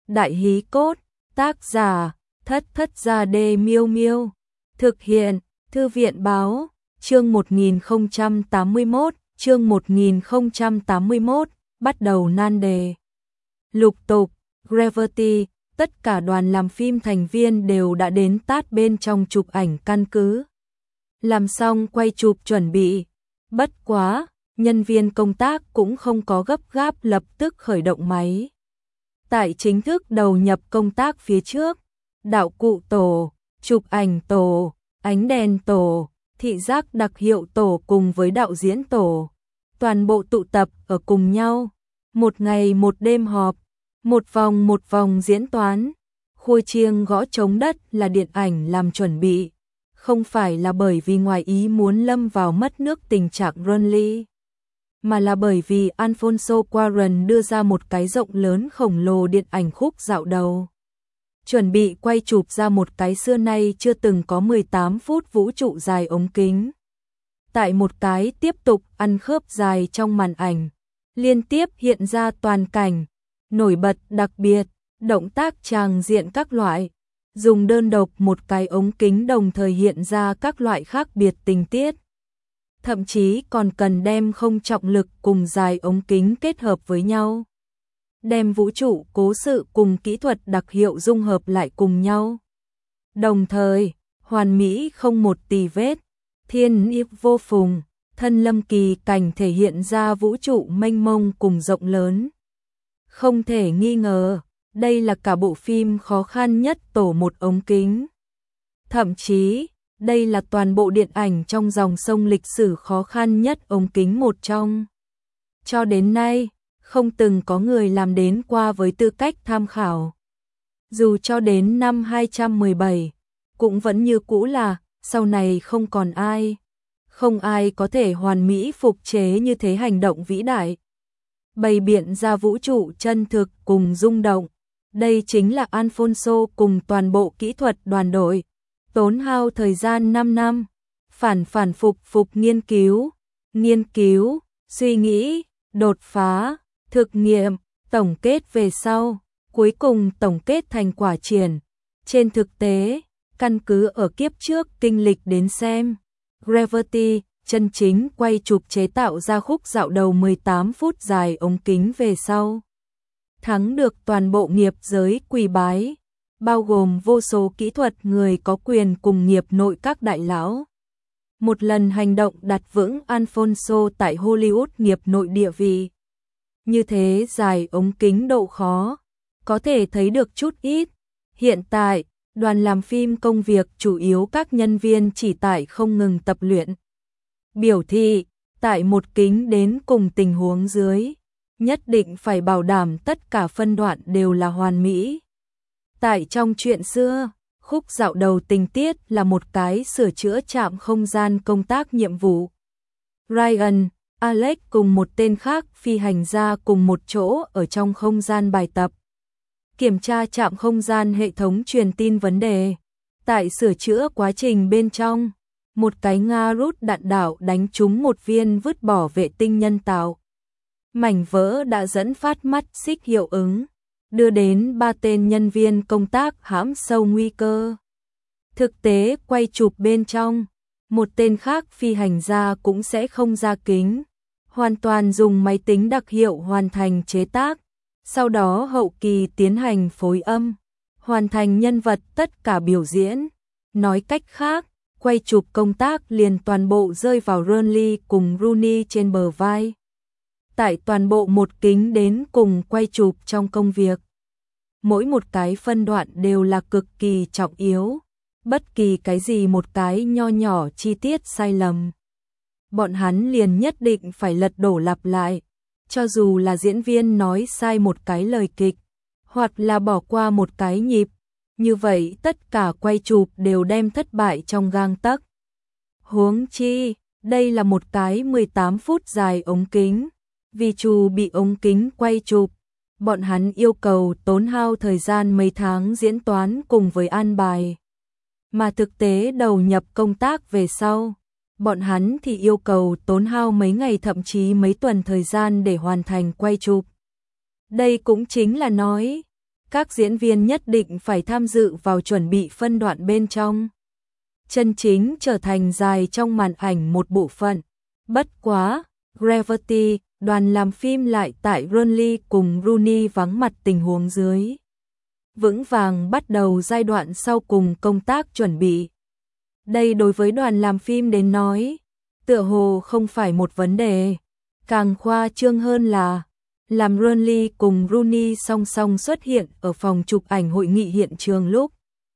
Đại hí cốt, tác giả, Thất Thất Gia Đê Miêu Miêu. Thực hiện, Thư viện báo, chương 1081, bắt đầu nan đề. Lục tục, Gravity, tất cả đoàn làm phim thành viên đều đã đến tát bên trong chụp ảnh căn cứ. Làm xong quay chụp chuẩn bị. Bất quá, nhân viên công tác cũng không có gấp gáp lập tức khởi động máy. Tại chính thức đầu nhập công tác phía trước, đạo cụ tổ, chụp ảnh tổ, ánh đèn tổ, thị giác đặc hiệu tổ cùng với đạo diễn tổ, toàn bộ tụ tập ở cùng nhau. Một ngày một đêm họp, một vòng diễn toán, khui chiêng gõ trống đất là điện ảnh làm chuẩn bị. Không phải là bởi vì ngoài ý muốn lâm vào mất nước tình trạng Runly, mà là bởi vì Alfonso Cuarón đưa ra một cái rộng lớn khổng lồ điện ảnh khúc dạo đầu. Chuẩn bị quay chụp ra một cái xưa nay chưa từng có 18 phút vũ trụ dài ống kính. Tại một cái tiếp tục ăn khớp dài trong màn ảnh, liên tiếp hiện ra toàn cảnh, nổi bật đặc biệt, động tác tràng diện các loại. Dùng đơn độc một cái ống kính đồng thời hiện ra các loại khác biệt tình tiết. Thậm chí còn cần đem không trọng lực cùng dài ống kính kết hợp với nhau. Đem vũ trụ cố sự cùng kỹ thuật đặc hiệu dung hợp lại cùng nhau. Đồng thời, hoàn mỹ không một tì vết, thiên ý vô phùng, thân lâm kỳ cảnh thể hiện ra vũ trụ mênh mông cùng rộng lớn. Không thể nghi ngờ, đây là cả bộ phim khó khăn nhất tổ một ống kính. Thậm chí, đây là toàn bộ điện ảnh trong dòng sông lịch sử khó khăn nhất ống kính một trong. Cho đến nay, không từng có người làm đến qua với tư cách tham khảo. Dù cho đến năm 217, cũng vẫn như cũ là, sau này không còn ai. Không ai có thể hoàn mỹ phục chế như thế hành động vĩ đại. Bày biện ra vũ trụ chân thực cùng rung động. Đây chính là Alfonso cùng toàn bộ kỹ thuật đoàn đội. Tốn hao thời gian 5 năm. Phản phục nghiên cứu, suy nghĩ, đột phá, thực nghiệm, tổng kết về sau. Cuối cùng tổng kết thành quả triển. Trên thực tế, căn cứ ở kiếp trước kinh lịch đến xem. Gravity chân chính quay chụp chế tạo ra khúc dạo đầu 18 phút dài ống kính về sau. Thắng được toàn bộ nghiệp giới quỳ bái, bao gồm vô số kỹ thuật người có quyền cùng nghiệp nội các đại lão. Một lần hành động đặt vững Alfonso tại Hollywood nghiệp nội địa vị. Như thế dài ống kính độ khó, có thể thấy được chút ít. Hiện tại, đoàn làm phim công việc chủ yếu các nhân viên chỉ tại không ngừng tập luyện. Biểu thị, tại một kính đến cùng tình huống dưới, nhất định phải bảo đảm tất cả phân đoạn đều là hoàn mỹ. Tại trong chuyện xưa, khúc dạo đầu tình tiết là một cái sửa chữa trạm không gian công tác nhiệm vụ. Ryan, Alex cùng một tên khác phi hành gia cùng một chỗ ở trong không gian bài tập. Kiểm tra trạm không gian hệ thống truyền tin vấn đề. Tại sửa chữa quá trình bên trong, một cái Nga rút đạn đạo đánh trúng một viên vứt bỏ vệ tinh nhân tạo. Mảnh vỡ đã dẫn phát mắt xích hiệu ứng, đưa đến 3 tên nhân viên công tác hãm sâu nguy cơ. Thực tế quay chụp bên trong, một tên khác phi hành gia cũng sẽ không ra kính, hoàn toàn dùng máy tính đặc hiệu hoàn thành chế tác, sau đó hậu kỳ tiến hành phối âm, hoàn thành nhân vật tất cả biểu diễn. Nói cách khác, quay chụp công tác liền toàn bộ rơi vào Runly cùng Rooney trên bờ vai. Tại toàn bộ một kính đến cùng quay chụp trong công việc. Mỗi một cái phân đoạn đều là cực kỳ trọng yếu. Bất kỳ cái gì một cái nho nhỏ chi tiết sai lầm, bọn hắn liền nhất định phải lật đổ lặp lại. Cho dù là diễn viên nói sai một cái lời kịch, hoặc là bỏ qua một cái nhịp, như vậy tất cả quay chụp đều đem thất bại trong gang tấc. Huống chi, đây là một cái 18 phút dài ống kính. Vì chủ bị ống kính quay chụp, bọn hắn yêu cầu tốn hao thời gian mấy tháng diễn toán cùng với an bài. Mà thực tế đầu nhập công tác về sau, bọn hắn thì yêu cầu tốn hao mấy ngày thậm chí mấy tuần thời gian để hoàn thành quay chụp. Đây cũng chính là nói, các diễn viên nhất định phải tham dự vào chuẩn bị phân đoạn bên trong. Chân chính trở thành dài trong màn ảnh một bộ phận. Bất quá, Gravity, đoàn làm phim lại tại Burnley cùng Rooney vắng mặt tình huống dưới. Vững vàng bắt đầu giai đoạn sau cùng công tác chuẩn bị. Đây đối với đoàn làm phim đến nói, tựa hồ không phải một vấn đề. Càng khoa trương hơn là, làm Burnley cùng Rooney song song xuất hiện ở phòng chụp ảnh hội nghị hiện trường lúc.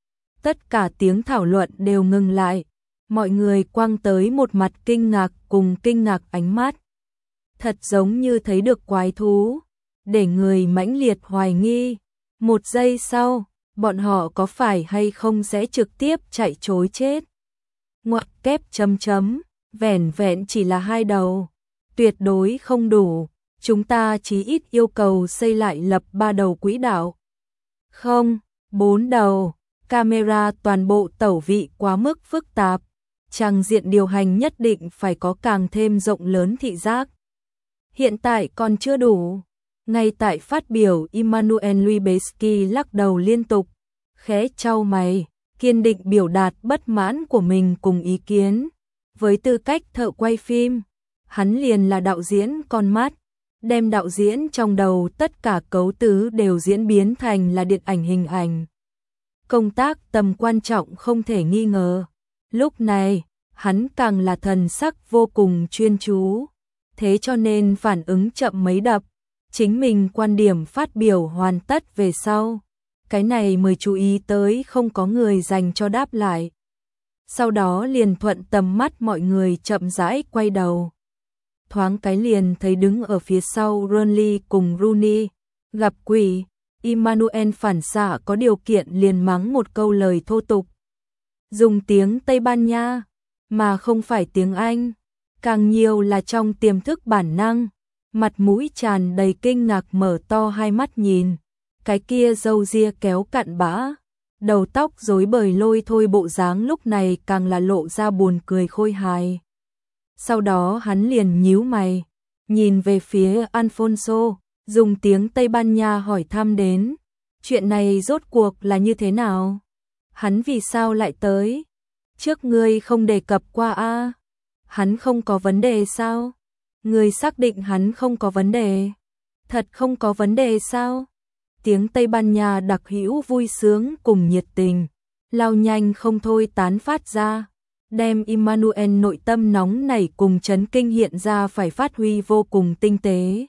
Tất cả tiếng thảo luận đều ngừng lại, mọi người quăng tới một mặt kinh ngạc cùng kinh ngạc ánh mắt. Thật giống như thấy được quái thú, để người mãnh liệt hoài nghi. Một giây sau, bọn họ có phải hay không sẽ trực tiếp chạy trối chết. Ngoặc kép chấm chấm, vẻn vẹn chỉ là 2 đầu. Tuyệt đối không đủ, chúng ta chí ít yêu cầu xây lại lập 3 đầu quỹ đạo. Không, 4 đầu, camera toàn bộ tẩu vị quá mức phức tạp. Trang diện điều hành nhất định phải có càng thêm rộng lớn thị giác. Hiện tại còn chưa đủ. Ngay tại phát biểu, Emmanuel Lubezki lắc đầu liên tục, khẽ chau mày, kiên định biểu đạt bất mãn của mình cùng ý kiến. Với tư cách thợ quay phim, hắn liền là đạo diễn con mắt, đem đạo diễn trong đầu tất cả cấu tứ đều diễn biến thành là điện ảnh hình ảnh. Công tác tầm quan trọng không thể nghi ngờ. Lúc này, hắn càng là thần sắc vô cùng chuyên chú, thế cho nên phản ứng chậm mấy đập. Chính mình quan điểm phát biểu hoàn tất về sau, cái này mới chú ý tới không có người dành cho đáp lại. Sau đó liền thuận tầm mắt mọi người chậm rãi quay đầu. Thoáng cái liền thấy đứng ở phía sau Burnley cùng Rooney, gặp quỷ. Emmanuel phản xạ có điều kiện liền mắng một câu lời thô tục. Dùng tiếng Tây Ban Nha, mà không phải tiếng Anh, càng nhiều là trong tiềm thức bản năng. Mặt mũi tràn đầy kinh ngạc mở to hai mắt nhìn, cái kia râu ria kéo cặn bã, đầu tóc rối bời lôi thôi bộ dáng lúc này càng là lộ ra buồn cười khôi hài. Sau đó hắn liền nhíu mày, nhìn về phía Alfonso, dùng tiếng Tây Ban Nha hỏi thăm đến, chuyện này rốt cuộc là như thế nào? Hắn vì sao lại tới? Trước ngươi không đề cập qua a? Hắn không có vấn đề sao? Người xác định hắn không có vấn đề. Thật không có vấn đề sao? Tiếng Tây Ban Nha đặc hữu vui sướng cùng nhiệt tình, lao nhanh không thôi tán phát ra, đem Emmanuel nội tâm nóng nảy cùng chấn kinh hiện ra phải phát huy vô cùng tinh tế.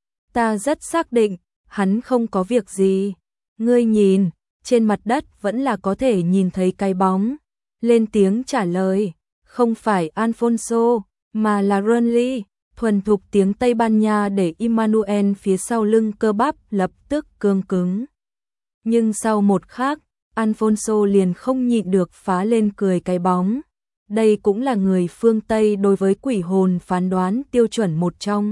Ta rất xác định, hắn không có việc gì. Ngươi nhìn, trên mặt đất vẫn là có thể nhìn thấy cái bóng. Lên tiếng trả lời, không phải Alfonso, mà là Burnley. Thuần thục tiếng Tây Ban Nha để Emmanuel phía sau lưng cơ bắp lập tức cương cứng. Nhưng sau một khắc, Alfonso liền không nhịn được phá lên cười cái bóng. Đây cũng là người phương Tây đối với quỷ hồn phán đoán tiêu chuẩn một trong.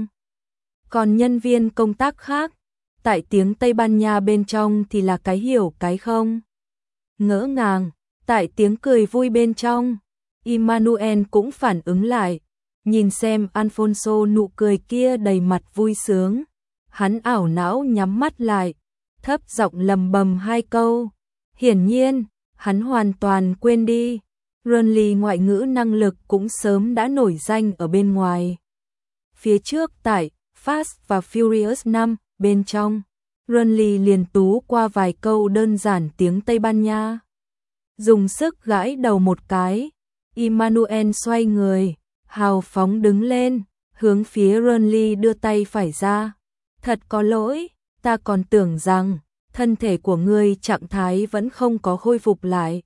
Còn nhân viên công tác khác, tại tiếng Tây Ban Nha bên trong thì là cái hiểu cái không. Ngỡ ngàng, tại tiếng cười vui bên trong, Emmanuel cũng phản ứng lại. Nhìn xem Alfonso nụ cười kia đầy mặt vui sướng, hắn ảo não nhắm mắt lại, thấp giọng lầm bầm 2 câu. Hiển nhiên, hắn hoàn toàn quên đi, Burnley ngoại ngữ năng lực cũng sớm đã nổi danh ở bên ngoài. Phía trước tại Fast và Furious 5 bên trong, Burnley liền tú qua vài câu đơn giản tiếng Tây Ban Nha. Dùng sức gãi đầu một cái, Emmanuel xoay người, hào phóng đứng lên, hướng phía Burnley đưa tay phải ra. Thật có lỗi, ta còn tưởng rằng thân thể của ngươi trạng thái vẫn không có khôi phục lại.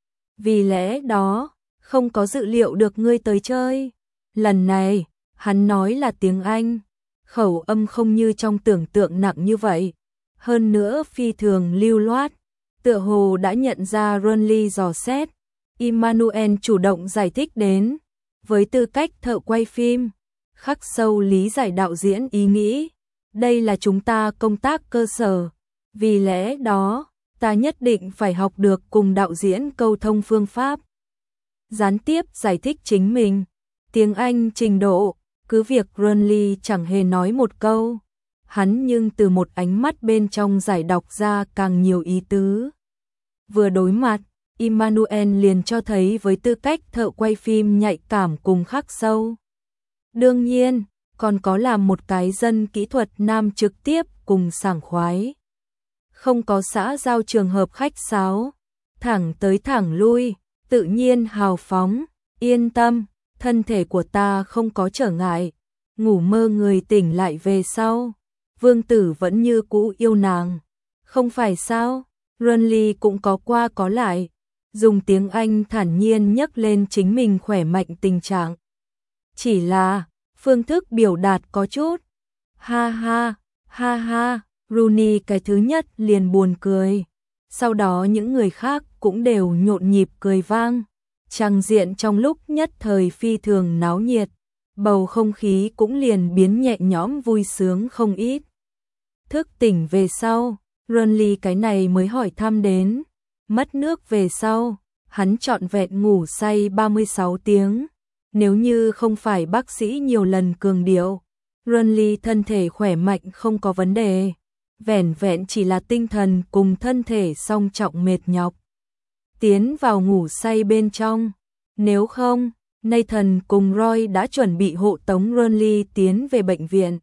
Vì lẽ đó, không có dự liệu được ngươi tới chơi. Lần này, hắn nói là tiếng Anh, khẩu âm không như trong tưởng tượng nặng như vậy. Hơn nữa phi thường lưu loát, tựa hồ đã nhận ra Burnley dò xét. Emmanuel chủ động giải thích đến, với tư cách thợ quay phim, khắc sâu lý giải đạo diễn ý nghĩ. Đây là chúng ta công tác cơ sở, vì lẽ đó, ta nhất định phải học được cùng đạo diễn câu thông phương pháp. Gián tiếp giải thích chính mình, tiếng Anh trình độ, cứ việc Burnley chẳng hề nói một câu. hắn nhưng từ một ánh mắt bên trong giải đọc ra càng nhiều ý tứ. Vừa đối mặt, Emmanuel liền cho thấy với tư cách thợ quay phim nhạy cảm cùng khắc sâu. Đương nhiên, còn có là một cái dân kỹ thuật nam trực tiếp cùng sảng khoái. Không có xã giao trường hợp khách sáo, thẳng tới thẳng lui, tự nhiên hào phóng, yên tâm, thân thể của ta không có trở ngại. Ngủ mơ người tỉnh lại về sau, vương tử vẫn như cũ yêu nàng. Không phải sao, Renly cũng có qua có lại, dùng tiếng Anh thản nhiên nhắc lên chính mình khỏe mạnh tình trạng. Chỉ là, phương thức biểu đạt có chút. Ha ha, Rooney cái thứ nhất liền buồn cười. Sau đó những người khác cũng đều nhộn nhịp cười vang. Trang diện trong lúc nhất thời phi thường náo nhiệt, bầu không khí cũng liền biến nhẹ nhõm vui sướng không ít. Thức tỉnh về sau, Renly cái này mới hỏi thăm đến. Mất nước về sau, hắn trọn vẹn ngủ say 36 tiếng. Nếu như không phải bác sĩ nhiều lần cường điệu, Renly thân thể khỏe mạnh không có vấn đề. Vẻn vẹn chỉ là tinh thần cùng thân thể song trọng mệt nhọc. Tiến vào ngủ say bên trong. Nếu không, Nathan cùng Roy đã chuẩn bị hộ tống Renly tiến về bệnh viện.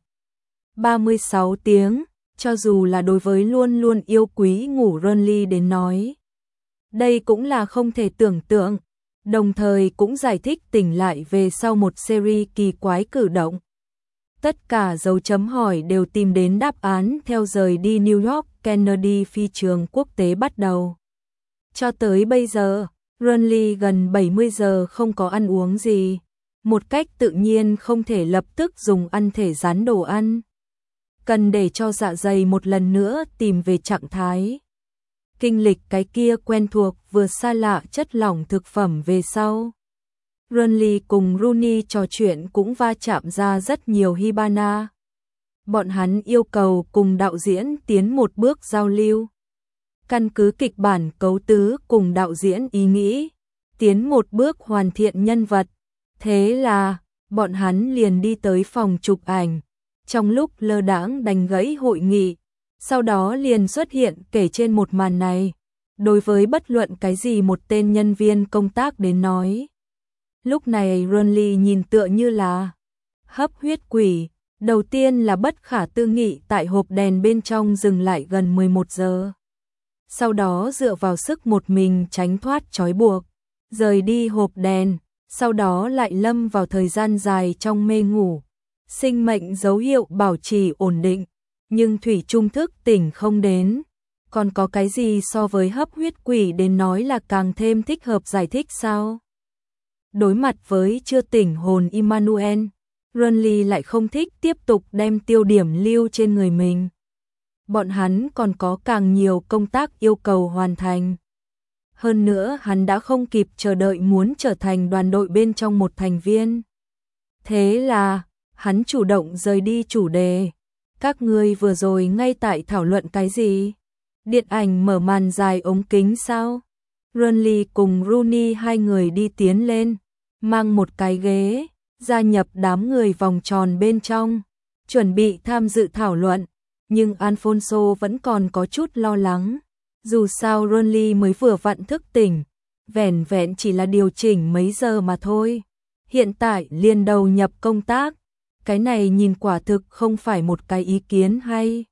36 tiếng, cho dù là đối với luôn luôn yêu quý ngủ Renly đến nói. Đây cũng là không thể tưởng tượng, đồng thời cũng giải thích tỉnh lại về sau một series kỳ quái cử động. Tất cả dấu chấm hỏi đều tìm đến đáp án theo rời đi New York Kennedy phi trường quốc tế bắt đầu. Cho tới bây giờ, Renly gần 70 giờ không có ăn uống gì, một cách tự nhiên không thể lập tức dùng ăn thể rán đồ ăn. Cần để cho dạ dày một lần nữa tìm về trạng thái. Kinh lịch cái kia quen thuộc vừa xa lạ chất lỏng thực phẩm về sau. Renly cùng Rooney trò chuyện cũng va chạm ra rất nhiều Hibana. Bọn hắn yêu cầu cùng đạo diễn tiến một bước giao lưu. Căn cứ kịch bản cấu tứ cùng đạo diễn ý nghĩ, tiến một bước hoàn thiện nhân vật. Thế là, bọn hắn liền đi tới phòng chụp ảnh. Trong lúc lơ đãng đánh gãy hội nghị, sau đó liền xuất hiện kể trên một màn này. Đối với bất luận cái gì một tên nhân viên công tác đến nói. Lúc này Renly nhìn tựa như là hấp huyết quỷ. Đầu tiên là bất khả tư nghị tại hộp đèn bên trong dừng lại gần 11 giờ. Sau đó dựa vào sức một mình tránh thoát trói buộc, rời đi hộp đèn, sau đó lại lâm vào thời gian dài trong mê ngủ. Sinh mệnh dấu hiệu bảo trì ổn định, nhưng thủy chung thức tỉnh không đến. Còn có cái gì so với hấp huyết quỷ đến nói là càng thêm thích hợp giải thích sao? Đối mặt với chưa tỉnh hồn Emmanuel, Renly lại không thích tiếp tục đem tiêu điểm lưu trên người mình. Bọn hắn còn có càng nhiều công tác yêu cầu hoàn thành. Hơn nữa hắn đã không kịp chờ đợi muốn trở thành đoàn đội bên trong một thành viên. Thế là, hắn chủ động rời đi chủ đề. Các ngươi vừa rồi ngay tại thảo luận cái gì? Điện ảnh mở màn dài ống kính sao? Renly cùng Rooney hai người đi tiến lên, mang một cái ghế, gia nhập đám người vòng tròn bên trong, chuẩn bị tham dự thảo luận. Nhưng Alfonso vẫn còn có chút lo lắng. Dù sao Renly mới vừa vặn thức tỉnh, vẻn vẹn chỉ là điều chỉnh mấy giờ mà thôi. Hiện tại liền đầu nhập công tác, cái này nhìn quả thực không phải một cái ý kiến hay.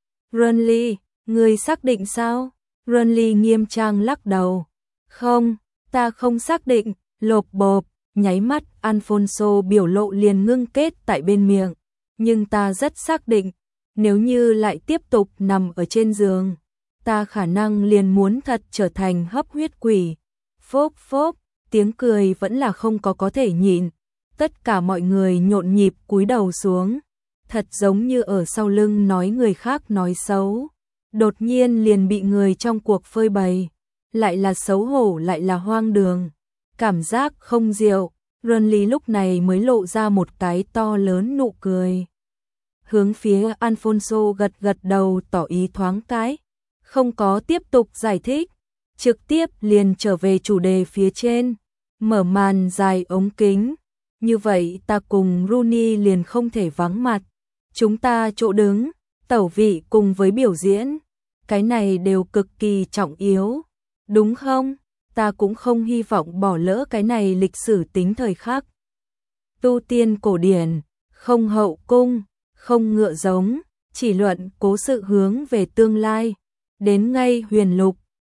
Renly, ngươi xác định sao? Renly nghiêm trang lắc đầu. Không, ta không xác định, lộp bộp, nháy mắt Alfonso biểu lộ liền ngưng kết tại bên miệng. Nhưng ta rất xác định, nếu như lại tiếp tục nằm ở trên giường, ta khả năng liền muốn thật trở thành hấp huyết quỷ. Phốp phốp, tiếng cười vẫn là không có thể nhịn. Tất cả mọi người nhộn nhịp cúi đầu xuống, thật giống như ở sau lưng nói người khác nói xấu. Đột nhiên liền bị người trong cuộc phơi bày, lại là xấu hổ lại là hoang đường. Cảm giác không diệu, Renly lúc này mới lộ ra một cái to lớn nụ cười. Hướng phía Alfonso gật gật đầu tỏ ý thoáng cái, không có tiếp tục giải thích, trực tiếp liền trở về chủ đề phía trên, mở màn dài ống kính. Như vậy ta cùng Rooney liền không thể vắng mặt, chúng ta chỗ đứng, tẩu vị cùng với biểu diễn, cái này đều cực kỳ trọng yếu, đúng không? Ta cũng không hy vọng bỏ lỡ cái này lịch sử tính thời khắc. Tu tiên cổ điển, không hậu cung, không ngựa giống, chỉ luận cố sự hướng về tương lai, đến ngay huyền lục,